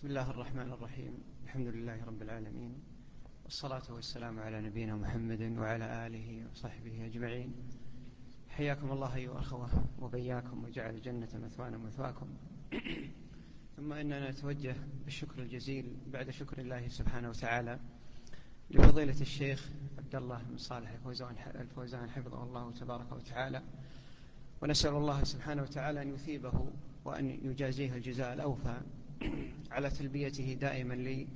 بسم الله الرحمن الرحيم. الحمد لله رب العالمين، والصلاة والسلام على نبينا محمد وعلى آله وصحبه أجمعين. حياكم الله أيها الأخوة وبياكم، وجعل الجنة مثوانا ومثواكم. ثم إننا نتوجه بالشكر الجزيل بعد شكر الله سبحانه وتعالى لفضيلة الشيخ عبد الله بن صالح الفوزان حفظه الله تبارك وتعالى، ونسأل الله سبحانه وتعالى أن يثيبه وأن يجازيه الجزاء الأوفى على تلبيته دائما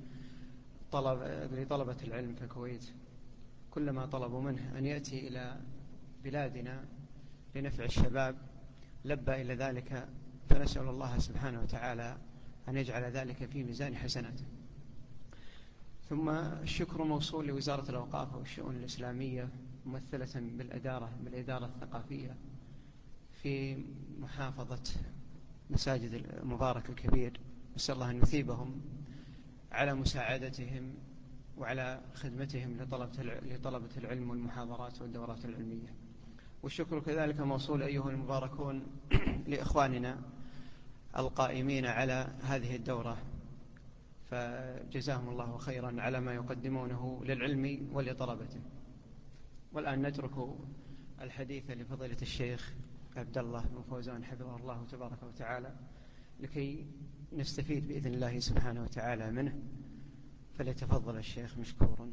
لطلبة العلم في الكويت. كلما طلبوا منه أن يأتي إلى بلادنا لنفع الشباب لبى إلى ذلك، فنسأل الله سبحانه وتعالى أن يجعل ذلك في ميزان حسناته. ثم الشكر موصول لوزارة الأوقاف والشؤون الإسلامية ممثلة بالإدارة الثقافية في محافظة مساجد المبارك الكبير. نسأل الله أن يثيبهم على مساعدتهم وعلى خدمتهم لطلبة العلم والمحاضرات والدورات العلمية. والشكر كذلك موصول أيها المباركون لإخواننا القائمين على هذه الدورة، فجزاهم الله خيرا على ما يقدمونه للعلم ولطلبته. والآن نترك الحديث لفضيلة الشيخ عبد الله بن فوزان حفظه الله تبارك وتعالى لكي نستفيد بإذن الله سبحانه وتعالى منه، فليتفضل الشيخ مشكورا.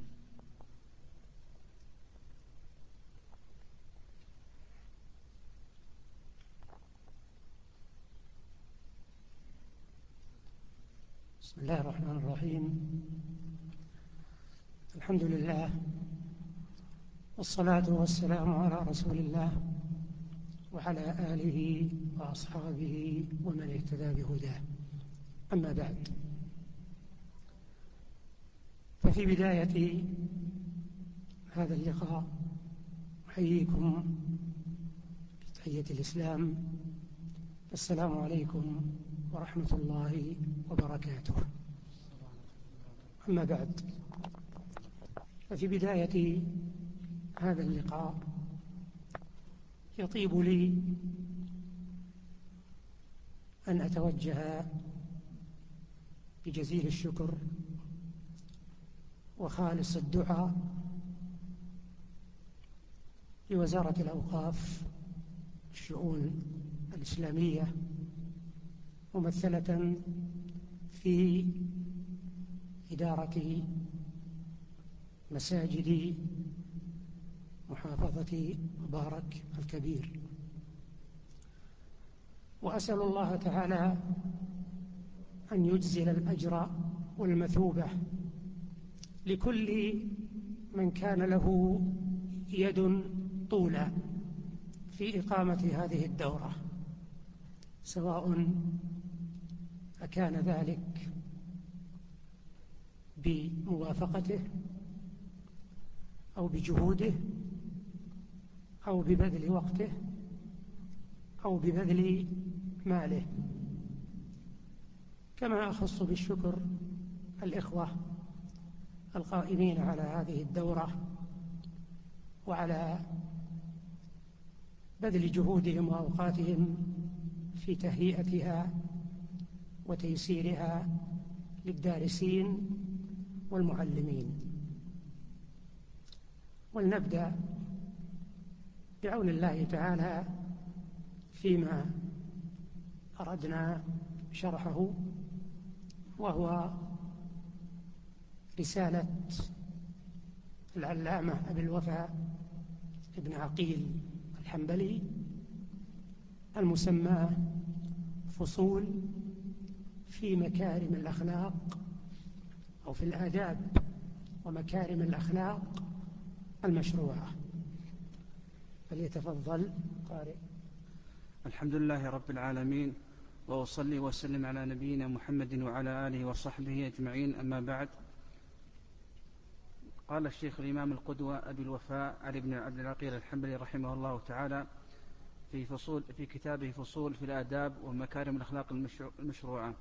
بسم الله الرحمن الرحيم. الحمد لله، والصلاة والسلام على رسول الله وعلى آله وأصحابه ومن اهتدى بهداه. أما بعد، ففي بداية هذا اللقاء أحييكم بتحية الإسلام، السلام عليكم ورحمة الله وبركاته. أما بعد، ففي بداية هذا اللقاء يطيب لي أن أتوجه بجزيل الشكر وخالص الدعاء لوزارة الأوقاف والشؤون الإسلامية ممثلة في إدارة مساجد محافظة مبارك الكبير، وأسأل الله تعالى أن يجزل الأجر والمثوبة لكل من كان له يد طولى في إقامة هذه الدورة، سواء أكان ذلك بموافقته أو بجهوده أو ببذل وقته أو ببذل ماله. كما أخص بالشكر الإخوة القائمين على هذه الدورة وعلى بذل جهودهم وأوقاتهم في تهيئتها وتيسيرها للدارسين والمعلمين. ولنبدأ بعون الله تعالى فيما أردنا شرحه، وهو رسالة العلامة أبي الوفاء ابن عقيل الحنبلي المسمى فصول في مكارم الأخلاق أو في الآداب ومكارم الأخلاق المشروعة. فليتفضل قارئ. الحمد لله رب العالمين، وأصلي وسلم على نبينا محمد وعلى آله وصحبه أجمعين. أما بعد، قال الشيخ الإمام القدوة أبي الوفاء علي بن عبد العقيل الحنبلي رحمه الله تعالى في كتابه فصول في الآداب ومكارم الأخلاق المشروعة: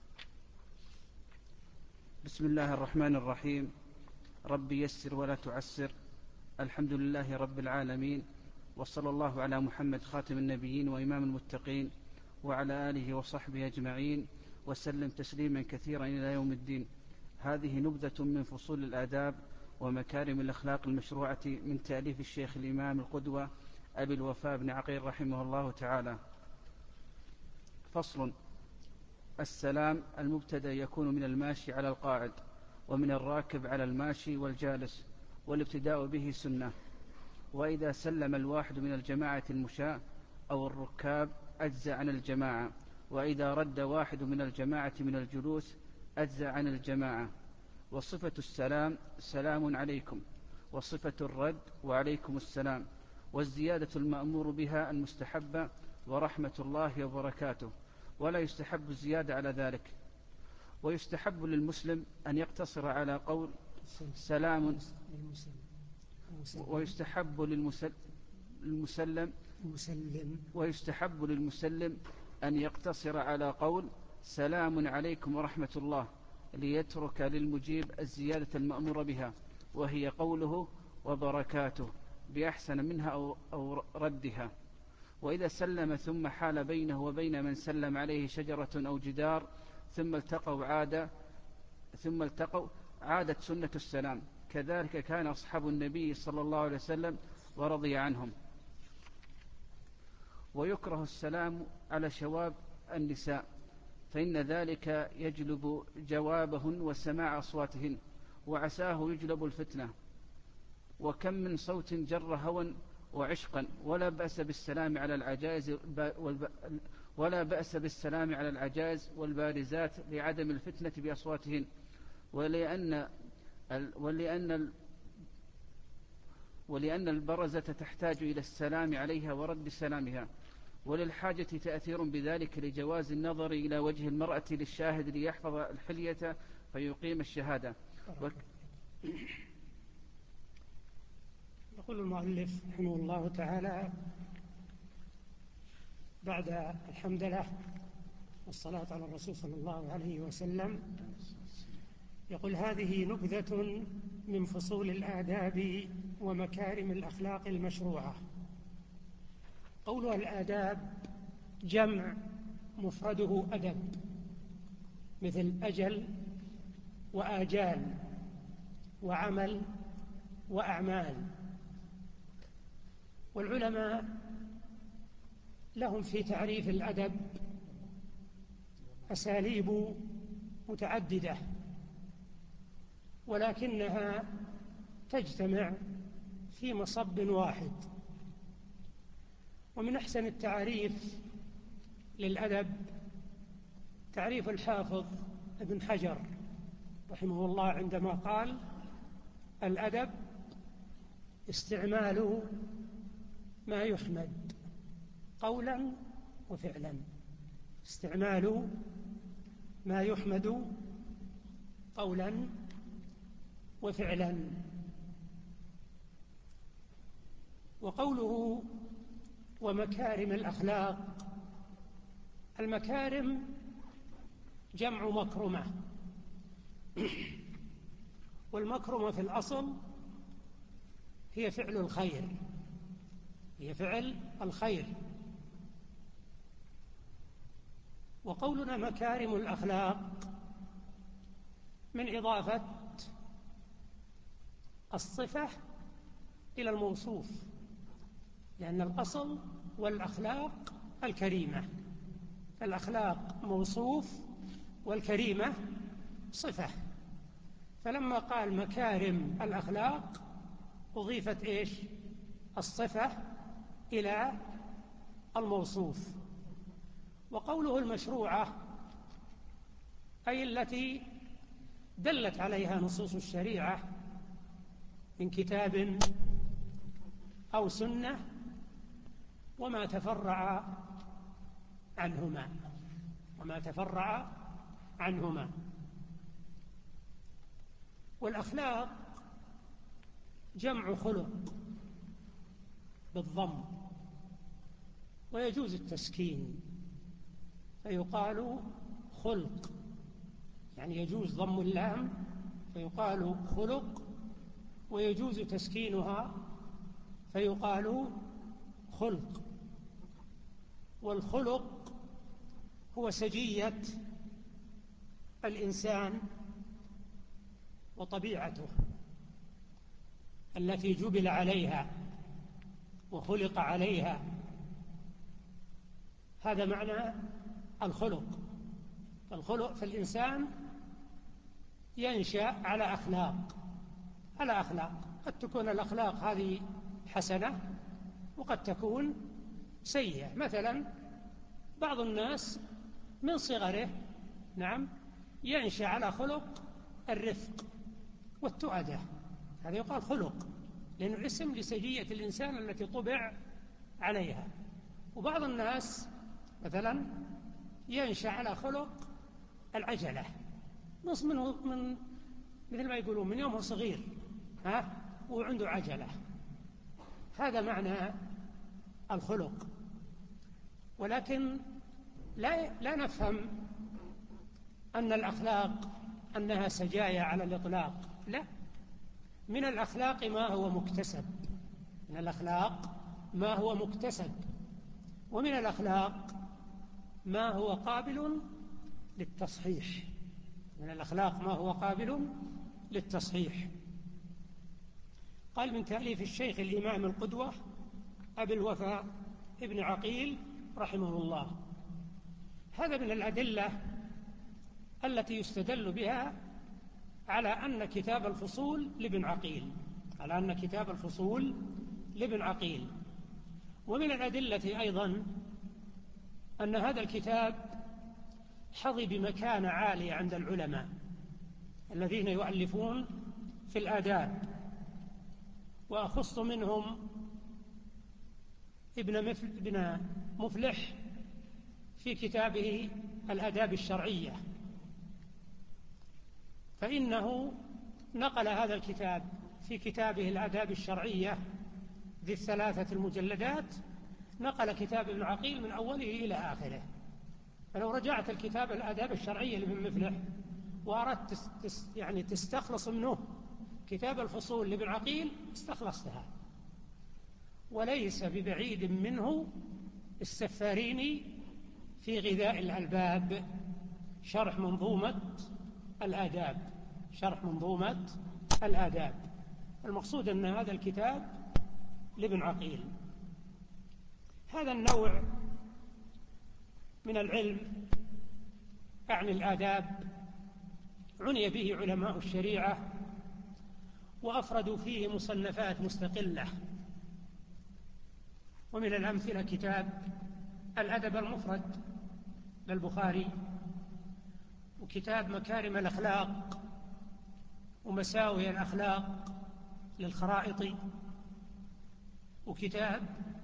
بسم الله الرحمن الرحيم. رب يسر ولا تعسر. الحمد لله رب العالمين، وصلى الله على محمد خاتم النبيين وإمام المتقين وعلى آله وصحبه أجمعين وسلم تسليما كثيرا إلى يوم الدين. هذه نبذة من فصول الآداب ومكارم الأخلاق المشروعة من تأليف الشيخ الإمام القدوة أبي الوفاء بن عقيل رحمه الله تعالى. فصل. السلام المبتدأ يكون من الماشي على القاعد، ومن الراكب على الماشي والجالس، والابتداء به سنة. وإذا سلم الواحد من الجماعة المشاة أو الركاب أجزى عن الجماعة، وإذا رد واحد من الجماعة من الجلوس أجزى عن الجماعة. وصفة السلام سلام عليكم، وصفة الرد وعليكم السلام. والزيادة المأمور بها المستحبة ورحمة الله وبركاته، ولا يستحب الزيادة على ذلك. ويستحب للمسلم أن يقتصر على قول سلام، ويستحب للمسلم أن يقتصر على قول سلام عليكم ورحمة الله، ليترك للمجيب الزيادة المأمور بها، وهي قوله وبركاته بأحسن منها أو ردها. وإذا سلم ثم حال بينه وبين من سلم عليه شجرة أو جدار ثم التقوا عادت سنة السلام. كذلك كان أصحاب النبي صلى الله عليه وسلم ورضي عنهم. ويكره السلام على شواب النساء، فإن ذلك يجلب جوابهن وسماع أصواتهن، وعساه يجلب الفتنة. وكم من صوت جر هوى وعشقا، ولا بأس بالسلام على العجائز والبارزات لعدم الفتنة بأصواتهن، ولأن البرزة تحتاج إلى السلام عليها ورد سلامها، وللحاجة تأثير بذلك لجواز النظر إلى وجه المرأة للشاهد ليحفظ الحلية فيقيم الشهادة. يقول المؤلف رحمه الله تعالى بعد الحمد لله والصلاة على الرسول صلى الله عليه وسلم، يقول هذه نبذة من فصول الآداب ومكارم الأخلاق المشروعة. قولها الآداب جمع مفرده أدب، مثل أجل وآجال وعمل وأعمال. والعلماء لهم في تعريف الأدب أساليب متعددة، ولكنها تجتمع في مصب واحد. ومن أحسن التعريف للأدب تعريف الحافظ ابن حجر رحمه الله عندما قال: الأدب استعمال ما يحمد قولا وفعلا. استعمال ما يحمد قولا وفعلا. وقوله ومكارم الأخلاق، المكارم جمع مكرمة، والمكرمة في الأصل هي فعل الخير، هي فعل الخير. وقولنا مكارم الأخلاق من إضافة الصفة إلى الموصوف، لأن الأصل والأخلاق الكريمة، الأخلاق موصوف والكريمة صفة. فلما قال مكارم الأخلاق أضيفت إيش؟ الصفة إلى الموصوف. وقوله المشروعة أي التي دلت عليها نصوص الشريعة من كتاب أو سنة وما تفرع عنهما. والأخلاق جمع خلق بالضم، ويجوز التسكين فيقال خلق، يعني يجوز ضم اللام فيقال خلق، ويجوز تسكينها فيقال خلق. والخلق هو سجية الإنسان وطبيعته التي جبل عليها وخلق عليها، هذا معنى الخلق. فالخلق في الإنسان ينشأ على أخلاق، قد تكون الأخلاق هذه حسنة وقد تكون سيئة. مثلا بعض الناس من صغره ينشأ على خلق الرفق والتؤدة، هذا يقال خلق، لأنه اسم لسجية الإنسان التي طبع عليها. وبعض الناس مثلا ينشأ على خلق العجلة، من مثل ما يقولون من يومه صغير وعنده عجلة، هذا معنى الخلق. ولكن لا نفهم أن الأخلاق أنها سجايا على الإطلاق، لا، من الأخلاق ما هو مكتسب، من الأخلاق ما هو مكتسب، ومن الأخلاق ما هو قابل للتصحيح، من الأخلاق ما هو قابل للتصحيح. قال من تأليف الشيخ الإمام القدوة أبي الوفاء ابن عقيل رحمه الله. هذا من الأدلة التي يستدل بها على أن كتاب الفصول لابن عقيل، ومن الأدلة أيضا أن هذا الكتاب حظي بمكانة عالية عند العلماء الذين يؤلفون في الآداب، وأخص منهم ابن مفلح في كتابه الآداب الشرعية، فإنه نقل هذا الكتاب في كتابه الآداب الشرعية ذي الثلاثة المجلدات، نقل كتاب ابن عقيل من أوله إلى آخره. فلو رجعت الكتاب الآداب الشرعية لابن مفلح وأردت تستخلص منه كتاب الفصول لابن عقيل استخلصتها. وليس ببعيد منه السفاريني في غذاء الألباب شرح منظومة الآداب. المقصود أن هذا الكتاب لابن عقيل. هذا النوع من العلم عن الآداب عني به علماء الشريعة وأفردوا فيه مصنفات مستقلة، ومن الأمثلة كتاب الأدب المفرد للبخاري، وكتاب مكارم الأخلاق ومساوي الأخلاق للخرائطي، وكتاب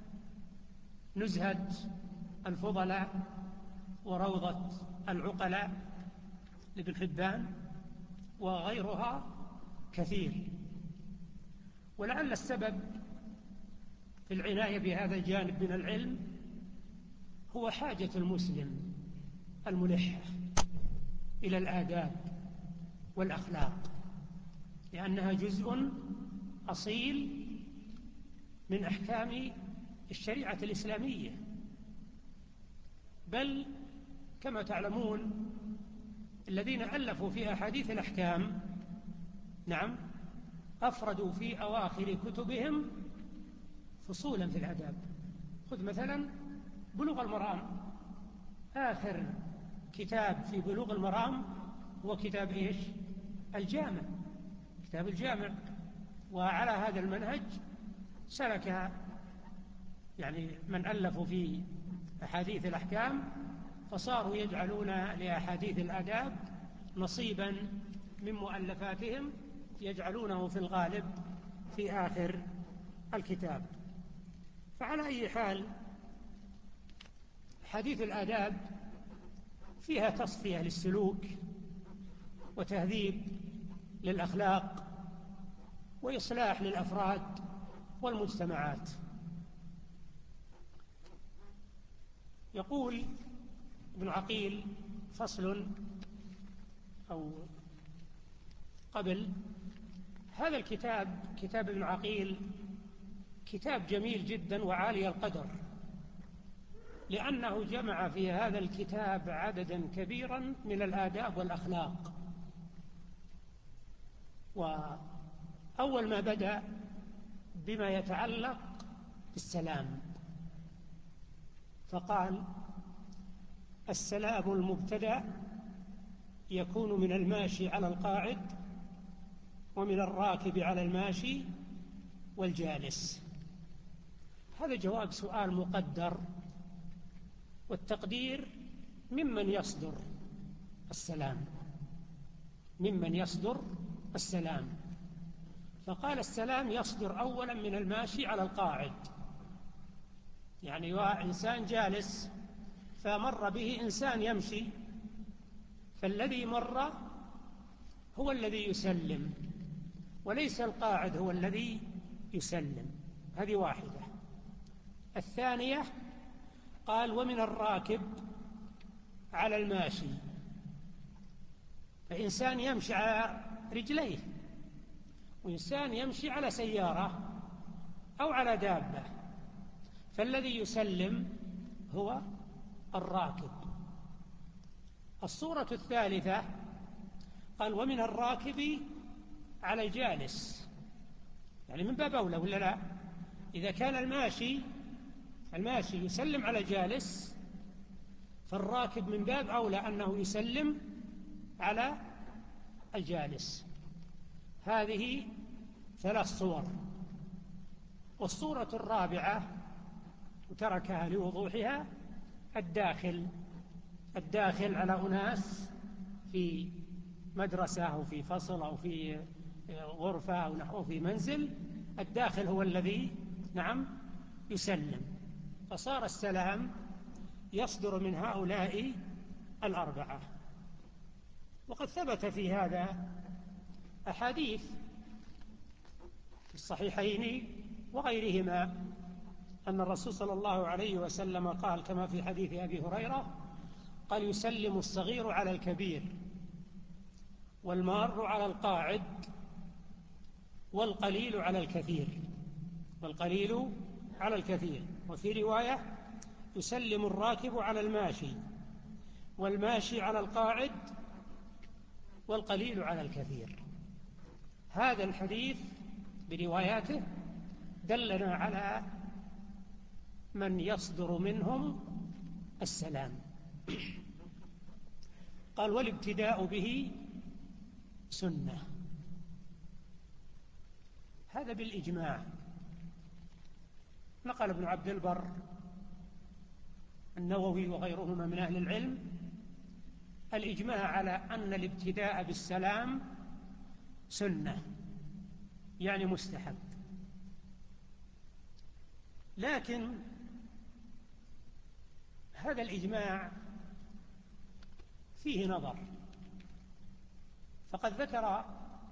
نزهة الفضلاء وروضة العقلاء لابن حبان، وغيرها كثير. ولعل السبب في العناية بهذا الجانب من العلم هو حاجة المسلم الملح إلى الآداب والأخلاق، لأنها جزء أصيل من أحكام الشريعة الإسلامية. بل كما تعلمون الذين ألفوا في أحاديث الأحكام أفردوا في أواخر كتبهم فصولا في الآداب. خذ مثلا بلوغ المرام، آخر كتاب في بلوغ المرام هو كتاب إيش؟ الجامع، كتاب الجامع. وعلى هذا المنهج سلك من ألفوا في أحاديث الأحكام، فصاروا يجعلون لأحاديث الآداب نصيبا من مؤلفاتهم يجعلونه في الغالب في آخر الكتاب. فعلى أي حال حديث الآداب فيها تصفية للسلوك وتهذيب للأخلاق وإصلاح للأفراد والمجتمعات. يقول ابن عقيل فصل أو قبل هذا الكتاب، كتاب ابن عقيل كتاب جميل جدا وعالي القدر، لأنه جمع في هذا الكتاب عددا كبيرا من الآداب والأخلاق. وأول ما بدأ بما يتعلق بالسلام، فقال: السلام المبتدأ يكون من الماشي على القاعد، ومن الراكب على الماشي والجالس. هذا جواب سؤال مقدر، والتقدير ممن يصدر السلام، ممن يصدر السلام. فقال: السلام يصدر أولا من الماشي على القاعد، يعني إنسان جالس فمر به إنسان يمشي، فالذي مر هو الذي يسلم، وليس القاعد هو الذي يسلم. هذه واحدة. الثانية قال: ومن الراكب على الماشي، فإنسان يمشي على رجليه، وإنسان يمشي على سيارة أو على دابة، فالذي يسلم هو الراكب. الصورة الثالثة قال: ومن الراكب على الجالس، يعني من باب أولى ولا لا؟ إذا كان الماشي يسلم على الجالس، فالراكب من باب أولى أنه يسلم على الجالس. هذه 3 صور. والصورة الرابعة وتركها لوضوحها: الداخل على أناس في مدرسة أو في فصل أو في غرفة أو في منزل، الداخل هو الذي يسلم. فصار السلام يصدر من هؤلاء 4. وقد ثبت في هذا أحاديث في الصحيحين وغيرهما، أن الرسول صلى الله عليه وسلم قال كما في حديث أبي هريرة: قال: يسلم الصغير على الكبير، والمار على القاعد، والقليل على الكثير. والقليل على الكثير. وفي رواية: يسلم الراكب على الماشي، والماشي على القاعد، والقليل على الكثير. هذا الحديث برواياته دلنا على من يصدر منهم السلام. قال: والابتداء به سنة. هذا بالإجماع. نقل ابن عبد البر، النووي وغيرهما من أهل العلم الإجماع على أن الابتداء بالسلام سنة، يعني مستحب. لكن هذا الإجماع فيه نظر. فقد ذكر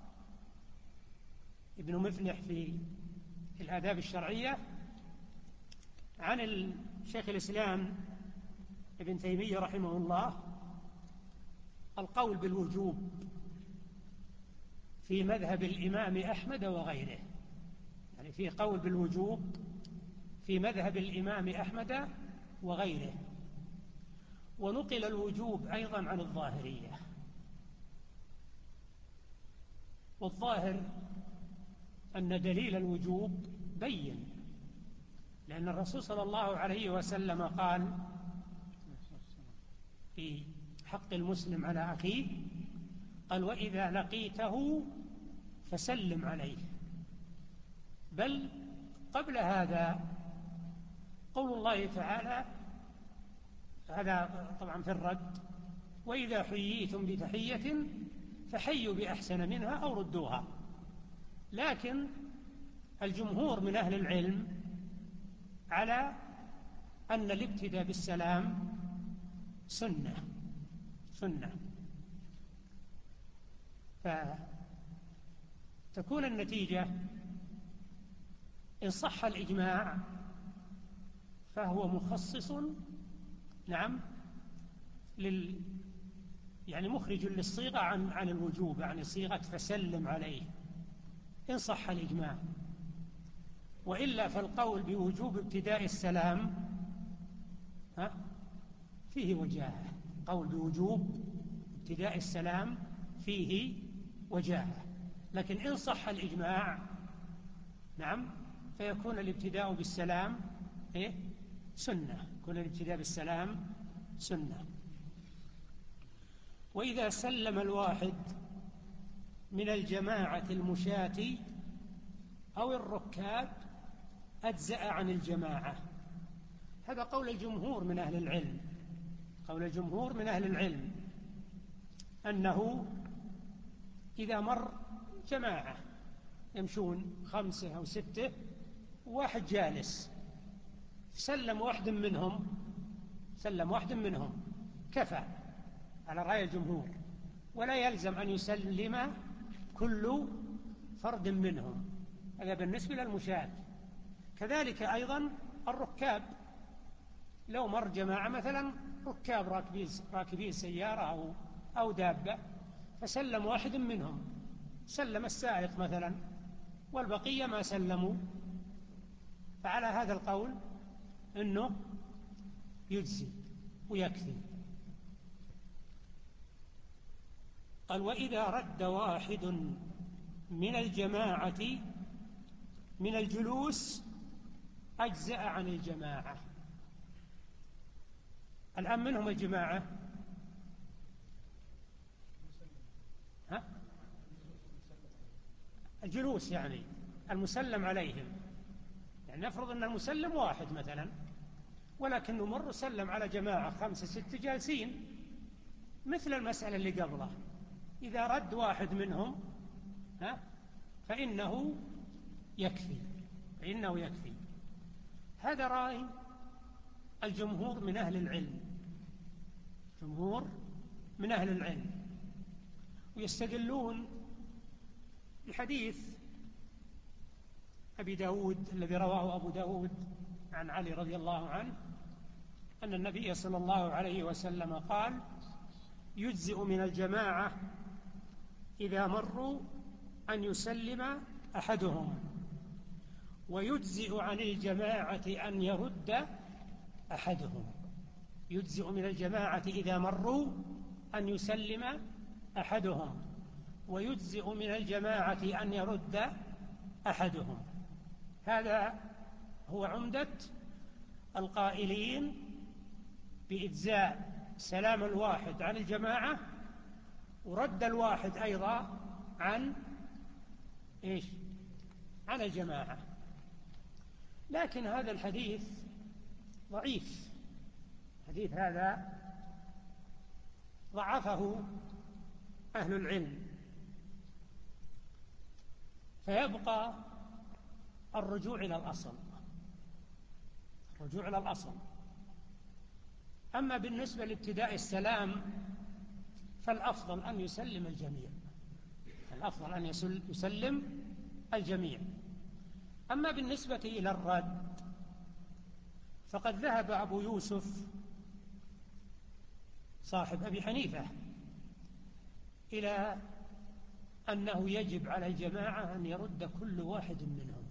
ابن مفلح في الآداب الشرعية عن الشيخ الإسلام ابن تيمية رحمه الله القول بالوجوب في مذهب الإمام أحمد وغيره، يعني فيه قول بالوجوب في مذهب الإمام أحمد وغيره. ونقل الوجوب أيضا عن الظاهرية. والظاهر أن دليل الوجوب بين، لأن الرسول صلى الله عليه وسلم قال في حق المسلم على أخيه: قال: وإذا لقيته فسلم عليه. بل قبل هذا قول الله تعالى، هذا طبعا في الرد: وإذا حييتم بتحية فحيوا بأحسن منها أو ردوها. لكن الجمهور من أهل العلم على أن الابتداء بالسلام سنة. فتكون النتيجة إن صح الإجماع فهو مخصص يعني مخرج للصيغة عن الوجوب، يعني صيغة فسلم عليه إن صح الإجماع. وإلا فالقول بوجوب ابتداء السلام فيه وجاهة. قول بوجوب ابتداء السلام فيه وجاهة، لكن إن صح الإجماع نعم فيكون الابتداء بالسلام سنة، يكون الابتداء بالسلام سنة. وإذا سلم الواحد من الجماعة المشاة أو الركاب أجزأ عن الجماعة. هذا قول الجمهور من أهل العلم، قول الجمهور من أهل العلم أنه إذا مر جماعة يمشون 5 أو 6 وواحد جالس سلم واحد منهم كفى على رأي الجمهور، ولا يلزم أن يسلم كل فرد منهم. هذا بالنسبة للمشاة. كذلك أيضا الركاب، لو مر جماعة مثلا ركاب راكبين سيارة أو دابة فسلم واحد منهم، سلم السائق مثلا والبقية ما سلموا، فعلى هذا القول أنه يجزي ويكفي. قال وإذا رد واحد من الجماعة من الجلوس أجزأ عن الجماعة. الآن منهم الجماعة الجلوس، يعني المسلم عليهم، يعني نفرض أن المسلم واحد مثلا، ولكنه مر سلم على جماعة 5 6 جالسين، مثل المسألة اللي قبله، إذا رد واحد منهم فإنه يكفي. هذا رأي الجمهور من أهل العلم، ويستدلون بحديث أبي داود الذي رواه أبو داود عن علي رضي الله عنه أن النبي صلى الله عليه وسلم قال يجزئ من الجماعة إذا مروا أن يسلم أحدهم، ويجزئ عن الجماعة أن يرد أحدهم. يجزئ من الجماعة إذا مروا أن يسلم أحدهم، ويجزئ من الجماعة أن يرد أحدهم. هذا هو عمدة القائلين بإجزاء سلام الواحد عن الجماعة ورد الواحد أيضا عن الجماعة. لكن هذا الحديث ضعيف، الحديث هذا ضعفه أهل العلم، فيبقى الرجوع إلى الأصل. أما بالنسبة لابتداء السلام فالأفضل أن يسلم الجميع. أما بالنسبة إلى الرد فقد ذهب أبو يوسف صاحب أبي حنيفة إلى أنه يجب على الجماعة أن يرد كل واحد منهم،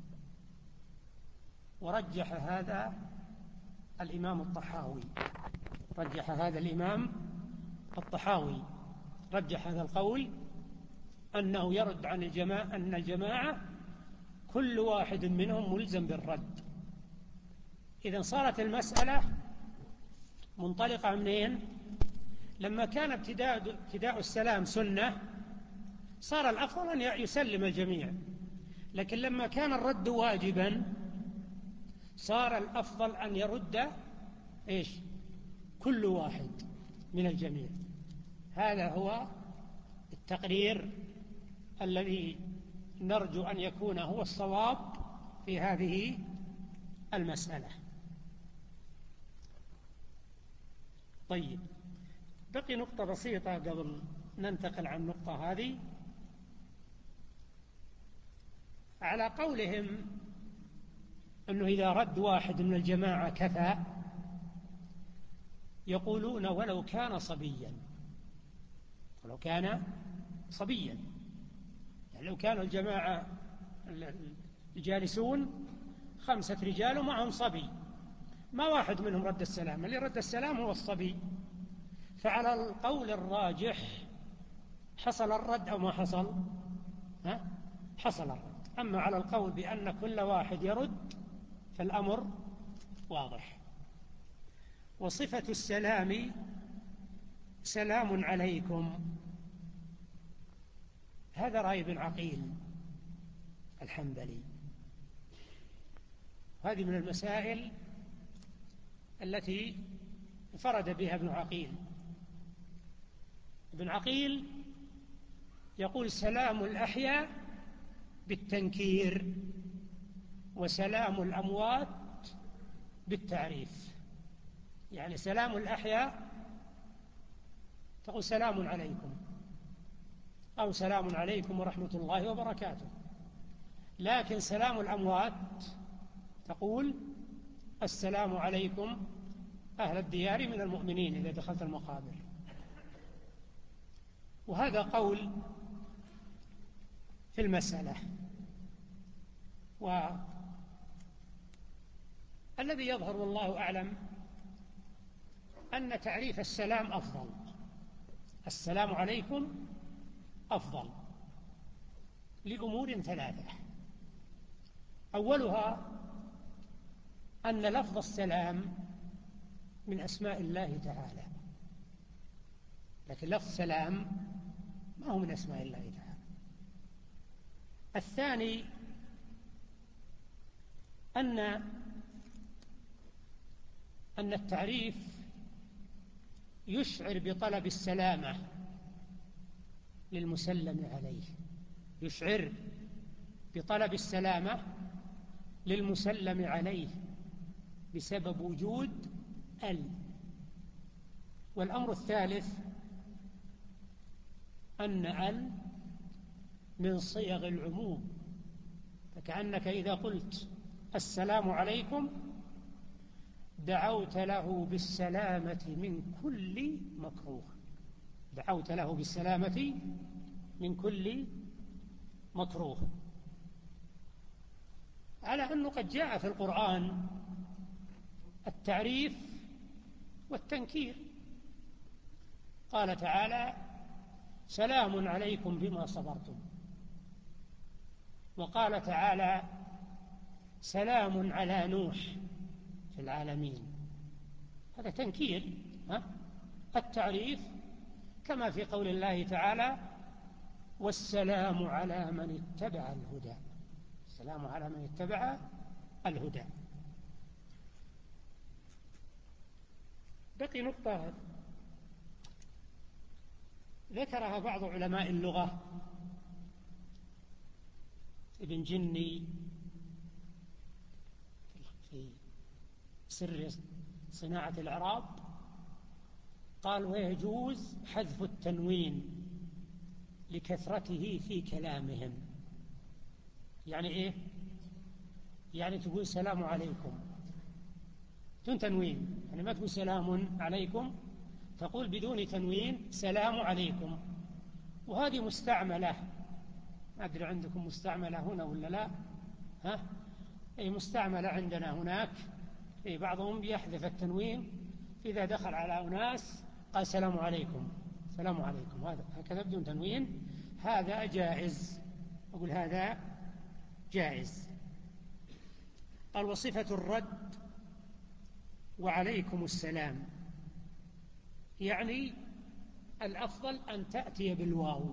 ورجح هذا الإمام الطحاوي رجح هذا القول أنه يرد عن الجماعة كل واحد منهم ملزم بالرد. إذن صارت المسألة منطلقة منين؟ لما كان ابتداء السلام سنة صار الأفضل أن يسلم الجميع، لكن لما كان الرد واجبا صار الأفضل أن يرد كل واحد من الجميع. هذا هو التقرير الذي نرجو أن يكون هو الصواب في هذه المسألة. طيب، بقي نقطة بسيطة قبل ننتقل عن النقطة هذه. على قولهم أنه إذا رد واحد من الجماعة كفى، يقولون ولو كان صبيا، يعني لو كان الجماعة الجالسون 5 رجال ومعهم صبي، ما واحد منهم رد السلام، اللي رد السلام هو الصبي. فعلى القول الراجح حصل الرد أو ما حصل؟ حصل الرد. أما على القول بأن كل واحد يرد فالأمر واضح. وصفة السلام سلام عليكم، هذا رأي ابن عقيل الحنبلي. هذه من المسائل التي انفرد بها ابن عقيل. ابن عقيل يقول سلام الأحياء بالتنكير وسلام الأموات بالتعريف. يعني سلام الأحياء تقول سلام عليكم أو سلام عليكم ورحمة الله وبركاته، لكن سلام الأموات تقول السلام عليكم أهل الديار من المؤمنين إذا دخلت المقابر. وهذا قول في المسألة. والذي يظهر والله أعلم أن تعريف السلام أفضل، السلام عليكم أفضل لأمور ثلاثة. أولها أن لفظ السلام من أسماء الله تعالى، لكن لفظ سلام ما هو من أسماء الله تعالى. الثاني أن التعريف يشعر بطلب السلامة للمسلم عليه، يشعر بطلب السلامة للمسلم عليه بسبب وجود والأمر الثالث أن من صيغ العموم، فكأنك إذا قلت السلام عليكم دعوت له بالسلامة من كل مكروه، دعوت له بالسلامة من كل مكروه. على أنه قد جاء في القرآن التعريف والتنكير. قال تعالى سلام عليكم بما صبرتم، وقال تعالى سلام على نوح في العالمين، هذا تنكير. التعريف كما في قول الله تعالى والسلام على من اتبع الهدى، السلام على من اتبع الهدى. بقي نقطة ذكرها بعض علماء اللغة، ابن جني في سر صناعة الإعراب قال ويجوز حذف التنوين لكثرته في كلامهم. يعني إيه؟ يعني تقول سلام عليكم بدون تنوين، يعني ما تقول سلام عليكم، تقول بدون تنوين سلام عليكم. وهذه مستعملة، ما أدري عندكم مستعملة هنا ولا لا؟ أي مستعملة عندنا هناك. بعضهم يحذف التنوين إذا دخل على أناس قال سلام عليكم، سلام عليكم، هكذا بدون تنوين. هذا جائز، أقول هذا جائز. قال وصفة الرد وعليكم السلام، يعني الأفضل أن تأتي بالواو،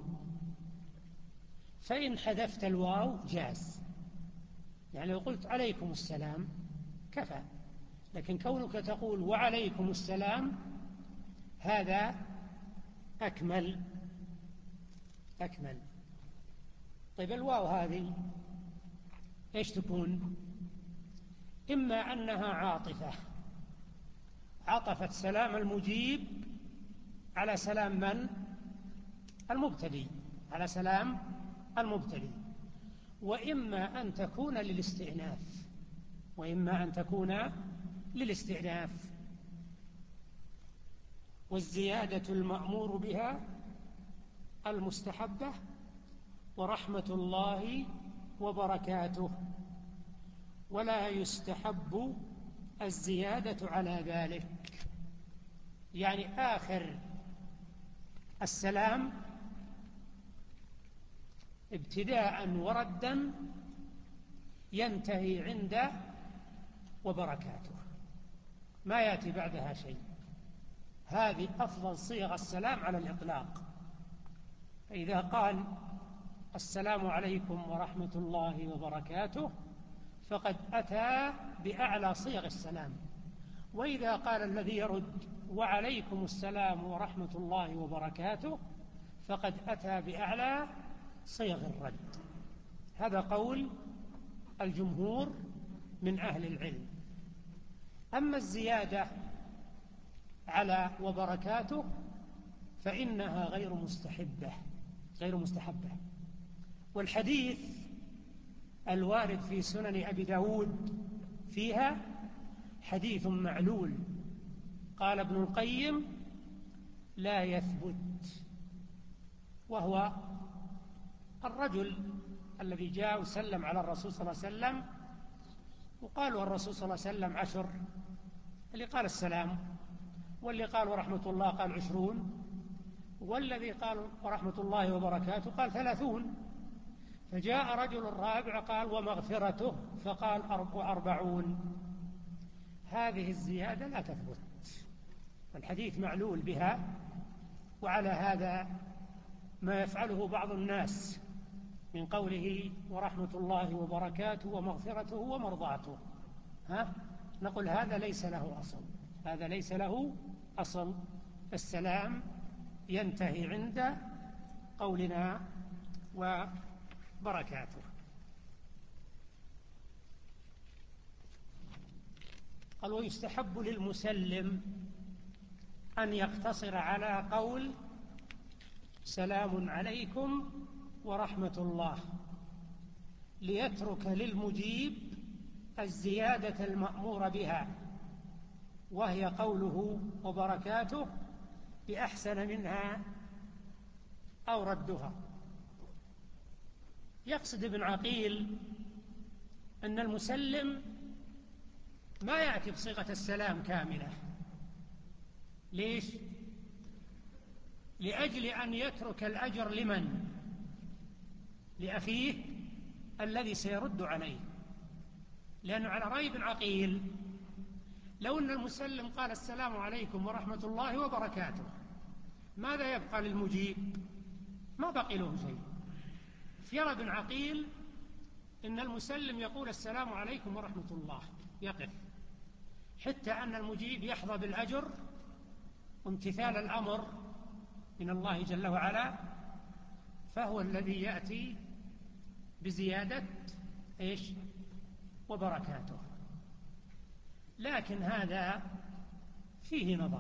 فإن حذفت الواو جاز، يعني لو قلت عليكم السلام كفى، لكن كونك تقول وعليكم السلام هذا أكمل. طيب الواو هذه إيش تكون؟ إما أنها عاطفة، عطفت سلام المجيب على سلام من؟ المبتدئ، على سلام المبتدئ. وإما أن تكون للاستئناف، والزيادة المأمور بها المستحبة، ورحمة الله وبركاته. ولا يستحب الزيادة على ذلك، يعني آخر السلام ابتداء وردا ينتهي عند وبركاته، ما يأتي بعدها شيء. هذه أفضل صيغ السلام على الإطلاق. فإذا قال السلام عليكم ورحمة الله وبركاته فقد أتى بأعلى صيغ السلام. وإذا قال الذي يرد وعليكم السلام ورحمة الله وبركاته فقد أتى بأعلى صيغ الرد. هذا قول الجمهور من أهل العلم. أما الزيادة على وبركاته فإنها غير مستحبة. والحديث الوارد في سنن أبي داود فيها حديث معلول، قال ابن القيم لا يثبت، وهو الرجل الذي جاء وسلم على الرسول صلى الله عليه وسلم، وقالوا الرسول صلى الله عليه وسلم 10، اللي قال السلام، واللي قال ورحمة الله قال 20، والذي قال ورحمة الله وبركاته قال 30. فجاء رجل رابع قال ومغفرته فقال 40. هذه الزيادة لا تثبت، الحديث معلول بها. وعلى هذا ما يفعله بعض الناس من قوله ورحمة الله وبركاته ومغفرته ومرضاته، نقول هذا ليس له أصل. السلام ينتهي عند قولنا وبركاته. قال ويستحب للمسلم أن يقتصر على قول سلام عليكم ورحمة الله، ليترك للمجيب الزيادة المأمور بها، وهي قوله وبركاته بأحسن منها أو ردها. يقصد ابن عقيل أن المسلم ما يأتي بصيغة السلام كاملة. ليش؟ لأجل أن يترك الأجر لمن؟ لأخيه الذي سيرد عليه. لأنه على رأي ابن عقيل لو أن المسلم قال السلام عليكم ورحمة الله وبركاته ماذا يبقى للمجيب؟ ما بقي له شيء. فيرى ابن عقيل إن المسلم يقول السلام عليكم ورحمة الله، يقف حتى أن المجيب يحظى بالأجر وامتثال الأمر من الله جل وعلا، فهو الذي يأتي بزيادة وبركاته. لكن هذا فيه نظر،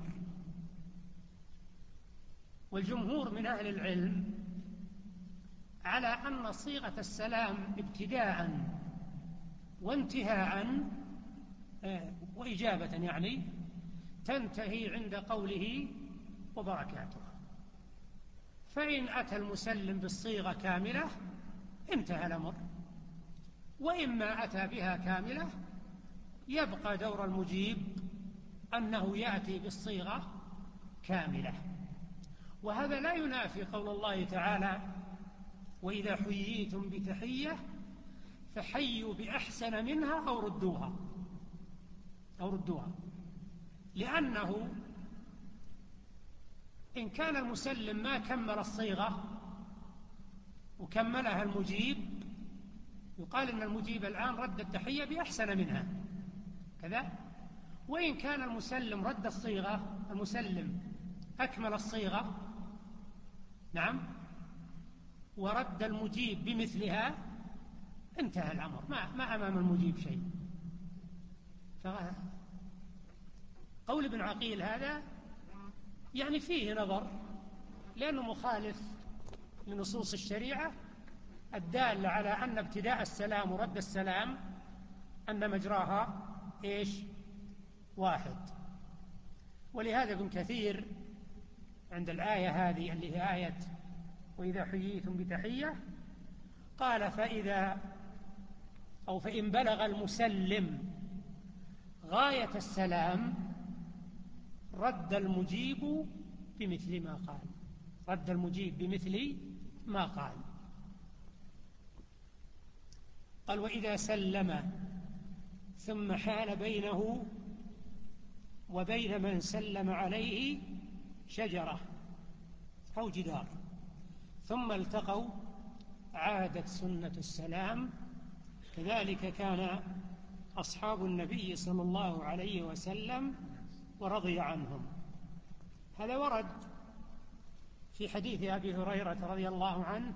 والجمهور من أهل العلم على أن صيغة السلام ابتداء وانتهاء وإجابة يعني تنتهي عند قوله وبركاته. فإن أتى المسلم بالصيغة كاملة انتهى الأمر، وإما أتى بها كاملة يبقى دور المجيب أنه يأتي بالصيغة كاملة. وهذا لا ينافي قول الله تعالى وإذا حييتم بتحية فحيوا بأحسن منها أو ردوها. لأنه إن كان المسلم ما كمل الصيغة وكملها المجيب يقال إن المجيب الآن رد التحية بأحسن منها كذا. وإن كان المسلم رد الصيغة، المسلم أكمل الصيغة نعم ورد المجيب بمثلها انتهى الأمر، ما أمام المجيب شيء. فقول ابن عقيل هذا يعني فيه نظر، لأنه مخالف لنصوص الشريعة الدالة على أن ابتداء السلام ورد السلام أن مجراها واحد. ولهذا ابن كثير عند الآية هذه اللي هي آية وإذا حييتم بتحية قال فإن بلغ المسلم غاية السلام رد المجيب بمثل ما قال، رد المجيب بمثل ما قال. قال: وإذا سلم ثم حال بينه وبين من سلم عليه شجرة أو جدار ثم التقوا عادت سنة السلام. كذلك كان أصحاب النبي صلى الله عليه وسلم ورضي عنهم. هذا ورد في حديث أبي هريرة رضي الله عنه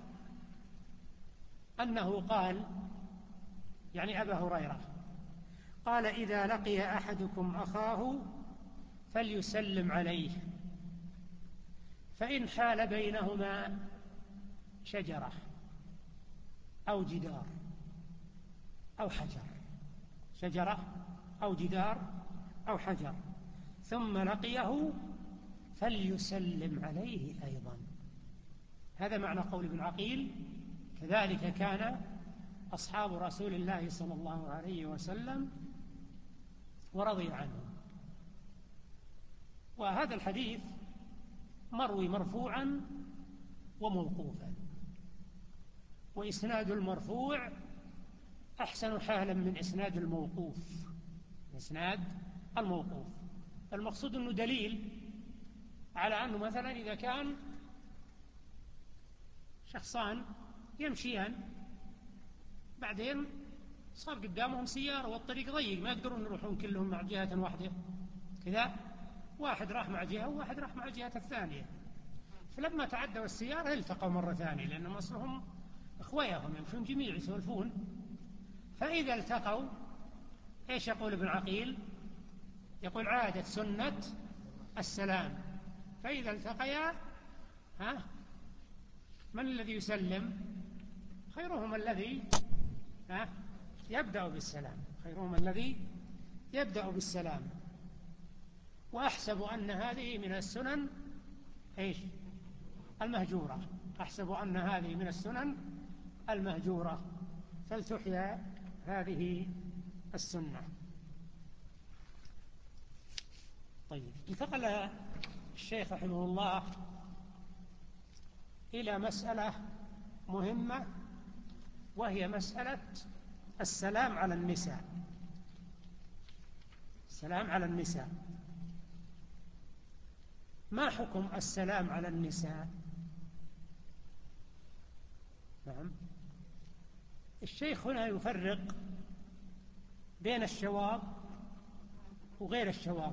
أنه قال، يعني أبا هريرة قال: إذا لقي أحدكم أخاه فليسلم عليه، فإن حال بينهما شجرة أو جدار أو حجر، شجرة أو جدار أو حجر، ثم لقيه فليسلم عليه أيضا. هذا معنى قول ابن عقيل: كذلك كان أصحاب رسول الله صلى الله عليه وسلم ورضي عنه. وهذا الحديث مروي مرفوعا وموقوفا، وإسناد المرفوع أحسن حالا من إسناد الموقوف. إسناد الموقوف المقصود أنه دليل على أنه مثلا إذا كان شخصان يمشيان بعدين صار قدامهم سيارة والطريق ضيق ما يقدرون يروحون كلهم مع جهة واحدة كذا، واحد راح مع جهة وواحد راح مع الجهة الثانية، فلما تعدوا السيارة التقوا مرة ثانية لأنهم أصلهم إخويهم يمشون جميع يسولفون. فإذا التقوا إيش يقول ابن عقيل؟ يقول: عادت سنة السلام. فإذا التقيا من الذي يسلم؟ خيرهم الذي يبدأ بالسلام، خيرهم الذي يبدأ بالسلام. وأحسب أن هذه من السنن المهجورة، أحسب أن هذه من السنن المهجورة، فلتحيا هذه السنة. طيب، انتقل الشيخ رحمه الله إلى مسألة مهمة، وهي مسألة السلام على النساء. السلام على النساء، ما حكم السلام على النساء؟ نعم، الشيخ هنا يفرق بين الشواب وغير الشواب.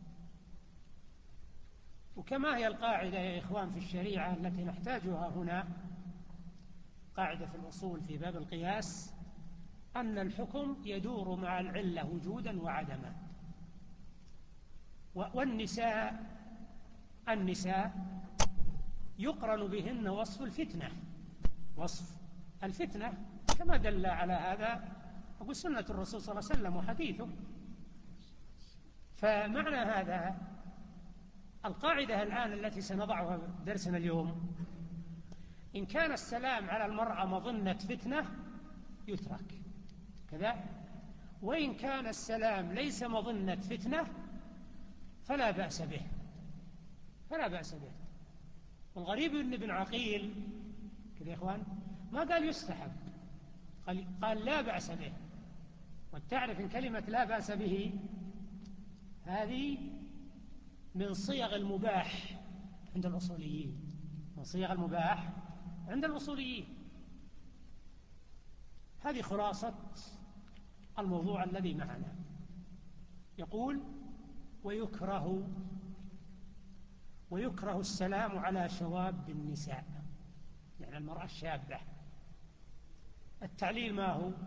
وكما هي القاعدة يا إخوان في الشريعة التي نحتاجها هنا، قاعدة في الأصول في باب القياس، أن الحكم يدور مع العلة وجودا وعدما. النساء يقرن بهن وصف الفتنة، وصف الفتنة كما دل على هذا أقول سنة الرسول صلى الله عليه وسلم وحديثه. فمعنى هذا القاعدة الآن التي سنضعها في درسنا اليوم: إن كان السلام على المرأة مظنة فتنة يترك كذا، وإن كان السلام ليس مظنة فتنة فلا بأس به، فلا بأس به. والغريب أن ابن عقيل كذا يا إخوان ما قال يستحب، قال لا بأس به. وتعرف إن كلمة لا بأس به هذه من صيغ المباح عند الأصوليين، من صيغ المباح عند الأصوليين. هذه خلاصة الموضوع الذي معنا. يقول: ويكره السلام على شواب النساء، يعني المرأة الشابة. التعليل ما هو؟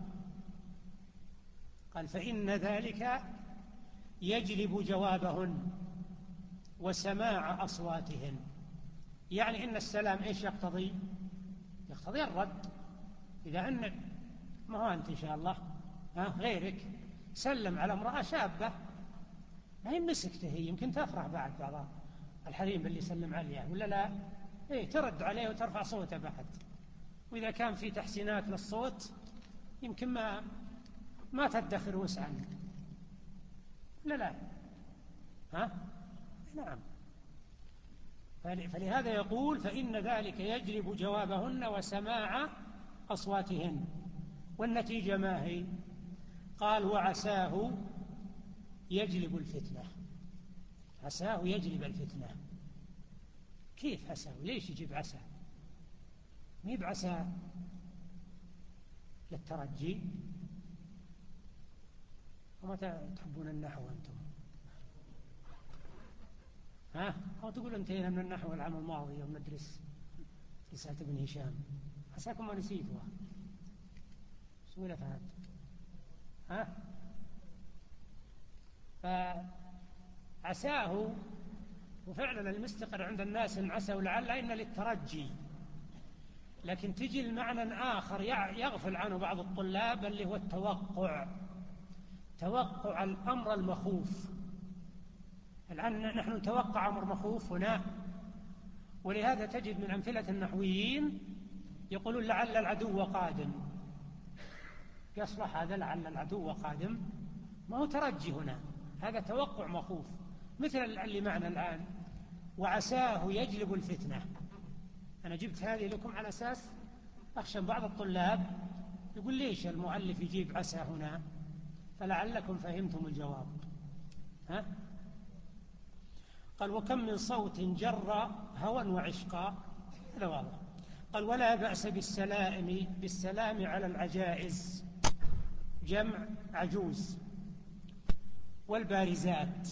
قال: فإن ذلك يجلب جوابهن وسماع أصواتهن. يعني إن السلام إيش يقتضي؟ يقتضي الرد. إذا أن ما هو أنت إن شاء الله غيرك سلم على امرأة شابة ما هي مسكته، هي يمكن تفرح بعد بعض الحريم باللي يسلم عليها ولا لا؟ ترد عليه وترفع صوته بعد. وإذا كان في تحسينات للصوت يمكن ما تدخر وسعا. لا لا، ها؟ نعم. فلهذا يقول فإن ذلك يجلب جوابهن وسماع أصواتهن. والنتيجة ما هي؟ قال وعساه يجلب الفتنة. عساه يجلب الفتنة. كيف عساه؟ ليش يجيب عسى؟ ما يجيب عسى للترجي؟ وما تحبون النحو أنتم؟ ها؟ أو تقول انتهينا من النحو العام الماضي يوم ندرس رسالة ابن هشام، عساكم ما نسيتوها. سوينا فهد. ها؟ فعساه، وفعلا المستقر عند الناس ان عسى ولعل إن للترجي، لكن تجي المعنى آخر يغفل عنه بعض الطلاب اللي هو التوقع، توقع الأمر المخوف. الآن نحن نتوقع أمر مخوف هنا، ولهذا تجد من أمثلة النحويين يقولون لعل العدو قادم. يصلح هذا لعل العدو قادم؟ ما هو ترجي هنا، هذا توقع مخوف، مثل اللي معنا الآن وعساه يجلب الفتنة. أنا جبت هذه لكم على أساس أخشى بعض الطلاب يقول ليش المؤلف يجيب عسى هنا، فلعلكم فهمتم الجواب. ها؟ قال وكم من صوت جر هوى وعشقا، هذا واضح. قال ولا بأس بالسلام على العجائز، جمع عجوز. والبارزات،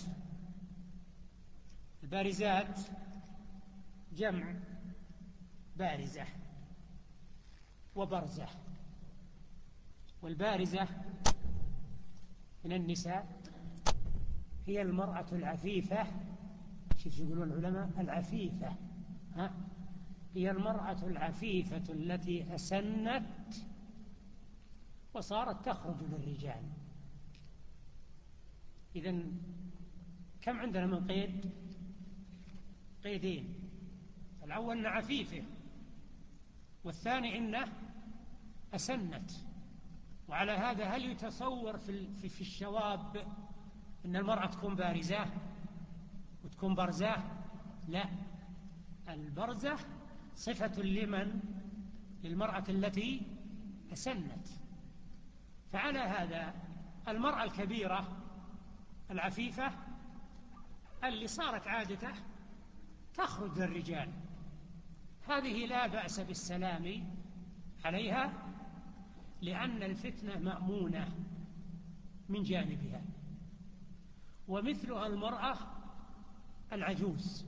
البارزات جمع بارزة وبرزة. والبارزة من النساء هي المرأة العفيفة. شوف يقولون العلماء العفيفة، ها؟ هي المرأة العفيفة التي أسنت وصارت تخرج للرجال. إذن كم عندنا من قيد؟ قيدين. الأول أنها عفيفة، والثاني أنه أسنت. وعلى هذا هل يتصور في الشواب أن المرأة تكون بارزة وتكون برزة؟ لا، البرزة صفة لمن؟ للمرأة التي أسنت. فعلى هذا المرأة الكبيرة العفيفة اللي صارت عادته تخرج للرجال، هذه لا بأس بالسلام عليها، لأن الفتنة مأمونة من جانبها. ومثلها المرأة العجوز.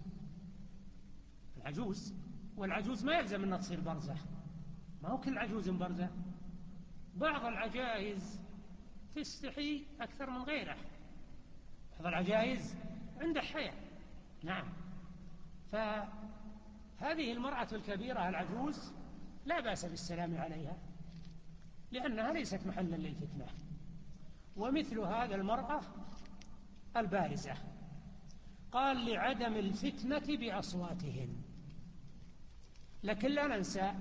والعجوز ما يلزم أنها تصير برزة، ما هو كل عجوز برزة. بعض العجائز تستحي أكثر من غيره، بعض العجائز عنده حياة. نعم. فهذه المرأة الكبيرة العجوز لا بأس بالسلام عليها، لأنها ليست محلا للفتنة. ومثل هذا المرأة البارزة. قال لعدم الفتنة بأصواتهن. لكن لا ننسى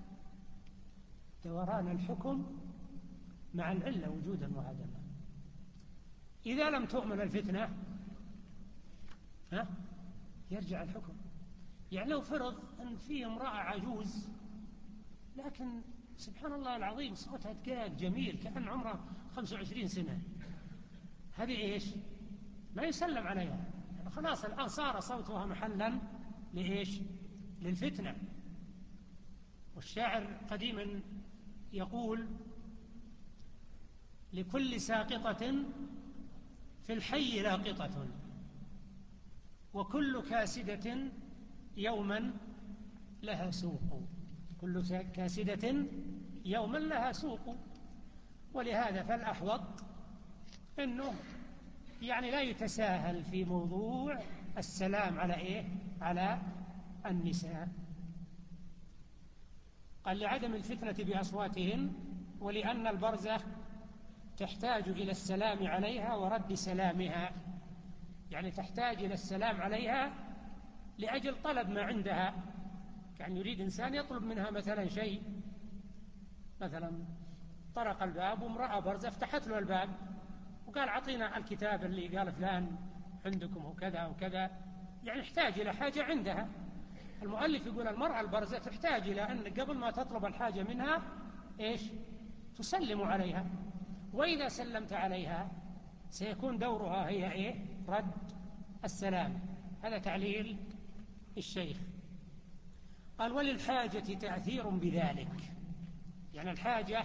دوران الحكم مع العلة وجودا وعدما. إذا لم تؤمن الفتنة يرجع الحكم. يعني لو فرض أن في امرأة عجوز لكن سبحان الله العظيم صوتها دقاق جميل كأن عمرها 25 سنة، هذه إيش؟ ما يسلم عليها، يعني خلاص الآن صار صوتها محلا لإيش؟ للفتنة. والشاعر قديما يقول لكل ساقطة في الحي لاقطة، وكل كاسدة يوما لها سوق. كل كاسدة يوما لها سوق. ولهذا فالأحوط أنه يعني لا يتساهل في موضوع السلام على إيه؟ على النساء. قال لعدم الفتنة بأصواتهن، ولأن البرزة تحتاج إلى السلام عليها ورد سلامها، يعني تحتاج إلى السلام عليها لأجل طلب ما عندها. كان يريد إنسان يطلب منها مثلا شيء، مثلا طرق الباب وامرأة برزة فتحت له الباب، وقال أعطينا الكتاب اللي قال فلان عندكم وكذا وكذا، يعني احتاج إلى حاجة عندها. المؤلف يقول المرأة البرزة تحتاج إلى أن قبل ما تطلب الحاجة منها إيش؟ تسلم عليها، وإذا سلمت عليها سيكون دورها هي إيه؟ رد السلام. هذا تعليل الشيخ. قال وللحاجة تأثير بذلك، يعني الحاجة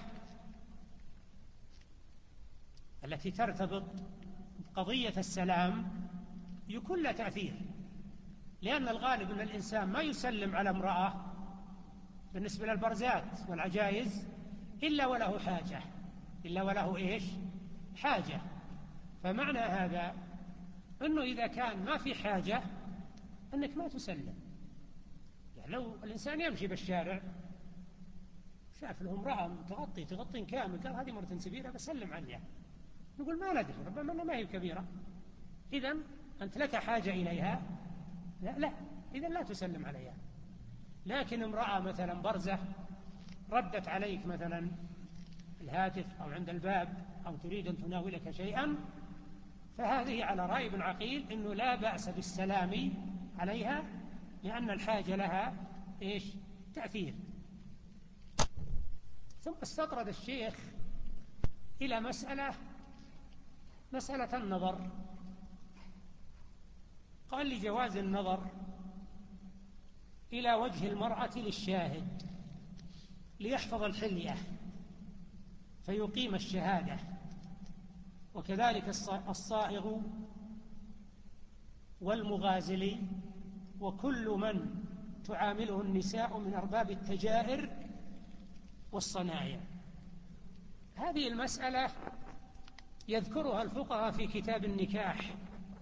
التي ترتبط بقضية السلام يكون لها تأثير، لأن الغالب أن الإنسان ما يسلم على امرأة بالنسبة للبرزات والعجائز إلا وله حاجة، إلا وله إيش؟ حاجة. فمعنى هذا أنه إذا كان ما في حاجة أنك ما تسلم. يعني لو الإنسان يمشي بالشارع شاف له امرأة تغطي كامل، قال هذه مرة كبيرة بسلم عليها، نقول ما ندري، ربما أنها ما هي كبيرة، إذن أنت لك حاجة إليها؟ لا، إذن لا تسلم عليها. لكن امرأة مثلا برزة ردت عليك مثلا الهاتف أو عند الباب أو تريد أن تناولك شيئا، فهذه على رأي ابن عقيل أنه لا بأس بالسلام عليها، لأن الحاجة لها إيش؟ تأثير. ثم استطرد الشيخ إلى مسألة النظر. قال لجواز النظر إلى وجه المرأة للشاهد ليحفظ الحلية فيقيم الشهادة، وكذلك الصائغ والمغازل وكل من تعامله النساء من أرباب التجائر والصنائع. هذه المسألة يذكرها الفقهاء في كتاب النكاح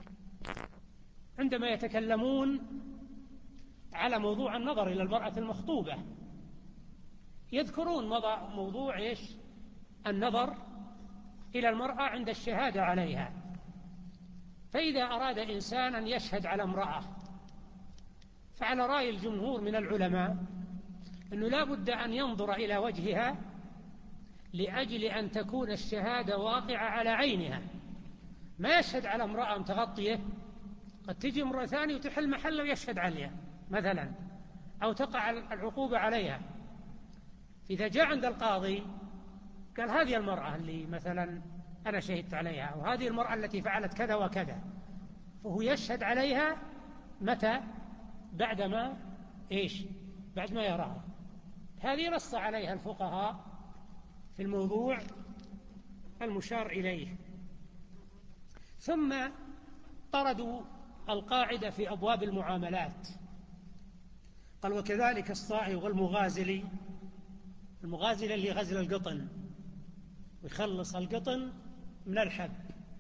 عندما يتكلمون على موضوع النظر إلى المرأة المخطوبة، يذكرون موضوع إيش؟ النظر إلى المرأة عند الشهادة عليها. فإذا أراد إنسان أن يشهد على امرأة، فعلى رأي الجمهور من العلماء أنه لا بد أن ينظر إلى وجهها لأجل أن تكون الشهادة واقعة على عينها. ما يشهد على امرأة متغطية، قد تجي امرأة ثانية وتحل محله ويشهد عليها مثلا، أو تقع العقوبة عليها. إذا جاء عند القاضي قال هذه المرأة اللي مثلا أنا شهدت عليها، وهذه المرأة التي فعلت كذا وكذا، فهو يشهد عليها متى؟ بعدما إيش؟ بعد ما يراها. هذه نص عليها الفقهاء في الموضوع المشار إليه. ثم طردوا القاعدة في أبواب المعاملات. قال وكذلك الصائغ والمغازل، المغازل اللي غزل القطن ويخلص القطن من الحب،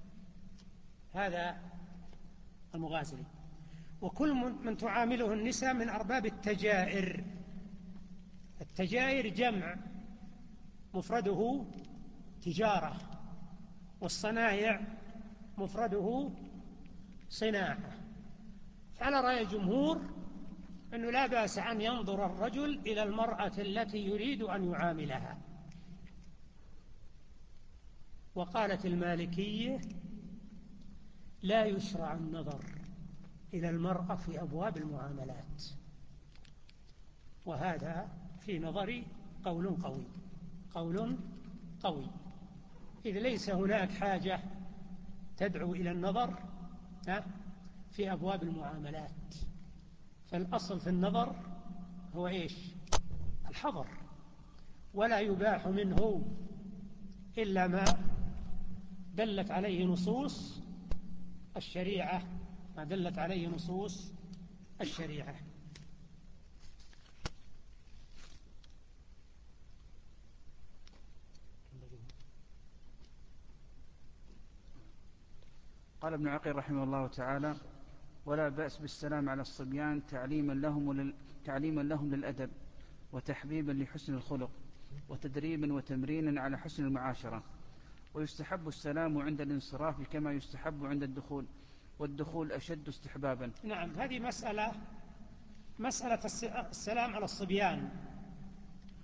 هذا المغازل، وكل من تعامله النساء من أرباب التجائر. التجائر جمع مفرده تجارة، والصنايع مفرده صناعة. على رأي الجمهور أنه لا بأس أن ينظر الرجل إلى المرأة التي يريد أن يعاملها. وقالت المالكية لا يشرع النظر إلى المرأة في أبواب المعاملات، وهذا في نظري قول قوي، إذ ليس هناك حاجة تدعو إلى النظر في أبواب المعاملات. فالأصل في النظر هو إيش؟ الحظر، ولا يباح منه إلا ما دلت عليه نصوص الشريعة، ما دلت عليه نصوص الشريعة. قال ابن عقيل رحمه الله تعالى: ولا بأس بالسلام على الصبيان تعليما لهم للأدب، وتحبيبا لحسن الخلق، وتدريبا وتمرينا على حسن المعاشرة. ويستحب السلام عند الانصراف كما يستحب عند الدخول، والدخول أشد استحبابا. نعم، هذه مسألة السلام على الصبيان.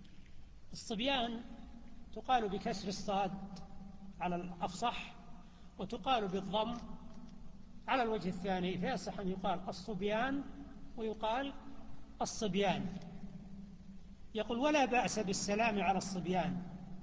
الصبيان تقال بكسر الصاد على الأفصح، وتقال بالضم على الوجه الثاني، فيصح أن يقال الصبيان ويقال الصبيان. يقول ولا بأس بالسلام على الصبيان.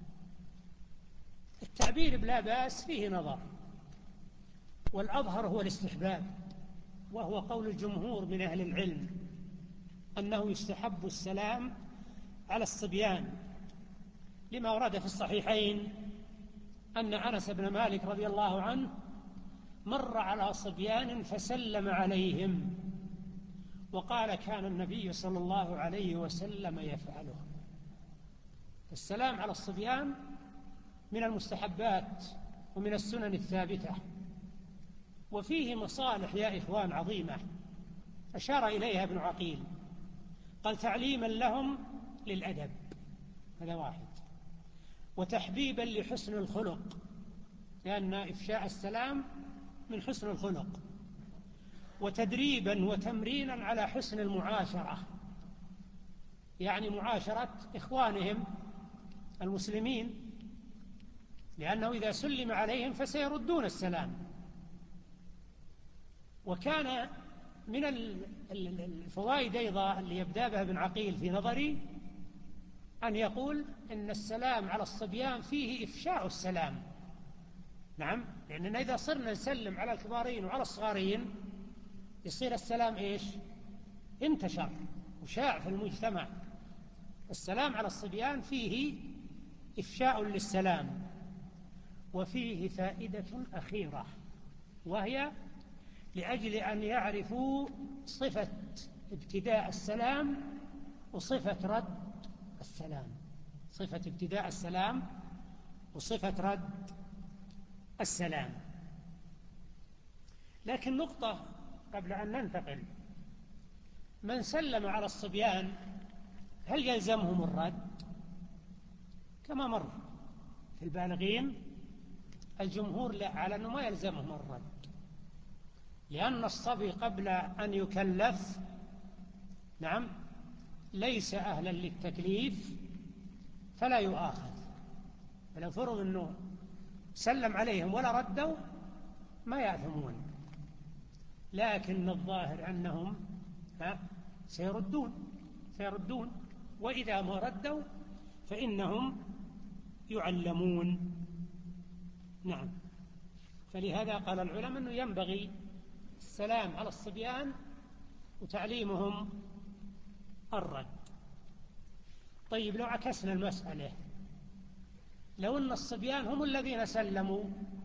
التعبير بلا بأس فيه نظر، والأظهر هو الاستحباب، وهو قول الجمهور من أهل العلم أنه يستحب السلام على الصبيان، لما ورد في الصحيحين أن أنس بن مالك رضي الله عنه مر على صبيان فسلم عليهم، وقال كان النبي صلى الله عليه وسلم يفعله. السلام على الصبيان من المستحبات ومن السنن الثابتة، وفيه مصالح يا إخوان عظيمة أشار إليها ابن عقيل، قال تعليما لهم للأدب، هذا واحد، وتحبيبا لحسن الخلق، لأن إفشاء السلام من حسن الخلق، وتدريبا وتمرينا على حسن المعاشرة، يعني معاشرة إخوانهم المسلمين، لأنه إذا سلم عليهم فسيردون السلام. وكان من الفوائد أيضا اللي يبدأ بها ابن عقيل في نظري أن يقول إن السلام على الصبيان فيه إفشاء السلام. نعم، لأننا إذا صرنا نسلم على الكبارين وعلى الصغارين يصير السلام إيش؟ انتشر وشاع في المجتمع. السلام على الصبيان فيه إفشاء للسلام، وفيه فائدة أخيرة، وهي لأجل أن يعرفوا صفة ابتداء السلام وصفة رد السلام، صفة ابتداء السلام وصفة رد السلام. لكن نقطة قبل أن ننتقل، من سلم على الصبيان هل يلزمهم الرد؟ كما مر في البالغين الجمهور لا، على أنه ما يلزمهم الرد، لأن الصبي قبل أن يكلف نعم ليس أهلا للتكليف فلا يؤاخذ. فلو فرض أنه سلم عليهم ولا ردوا ما يأثمون، لكن الظاهر أنهم سيردون، وإذا ما ردوا فإنهم يعلمون. نعم، فلهذا قال العلماء أنه ينبغي السلام على الصبيان وتعليمهم الرد. طيب لو عكسنا المسألة، لو أن الصبيان هم الذين سلموا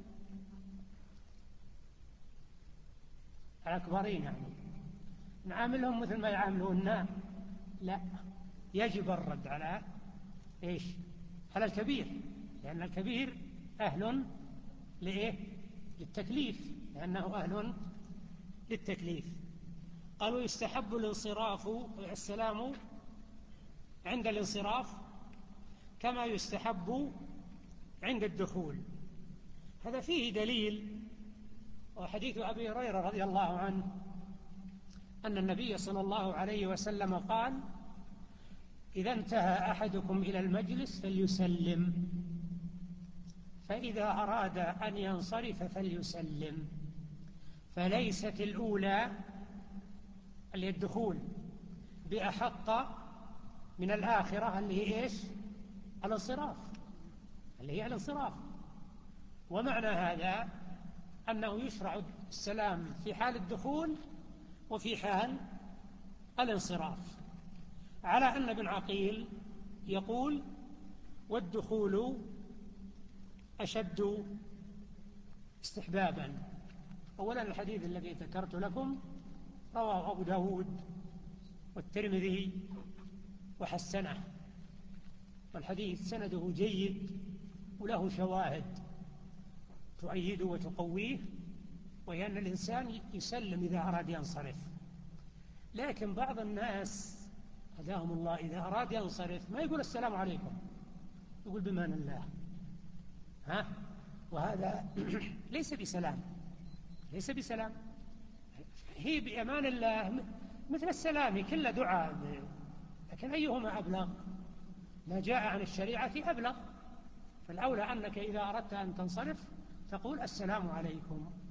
على الكبارين، يعني نعاملهم مثل ما يعاملوننا؟ لا، يجب الرد على إيش؟ على الكبير، لأن الكبير أهل لإيه؟ للتكليف، لأنه أهل للتكليف. قالوا يستحب الانصراف السلام عند الانصراف كما يستحب عند الدخول. هذا فيه دليل، وحديث أبي هريرة رضي الله عنه أن النبي صلى الله عليه وسلم قال إذا انتهى أحدكم إلى المجلس فليسلم، فإذا أراد أن ينصرف فليسلم، فليست الأولى اللي الدخول بأحق من الآخرة اللي هي إيش؟ الانصراف، اللي هي الانصراف. ومعنى هذا أنه يشرع السلام في حال الدخول وفي حال الانصراف، على أن ابن عقيل يقول والدخول أشد استحبابا. أولا الحديث الذي ذكرت لكم رواه أبو داود والترمذي وحسنه، والحديث سنده جيد وله شواهد تؤيده وتقويه، وهي أن الإنسان يسلم إذا أراد ينصرف. لكن بعض الناس هداهم الله إذا أراد ينصرف ما يقول السلام عليكم، يقول بمان الله، وهذا ليس بسلام، ليس بسلام. هي بأمان الله مثل السلام كله دعاء، لكن أيهما أبلغ؟ ما جاء عن الشريعة أبلغ. فالأولى أنك إذا أردت أن تنصرف تقول السلام عليكم،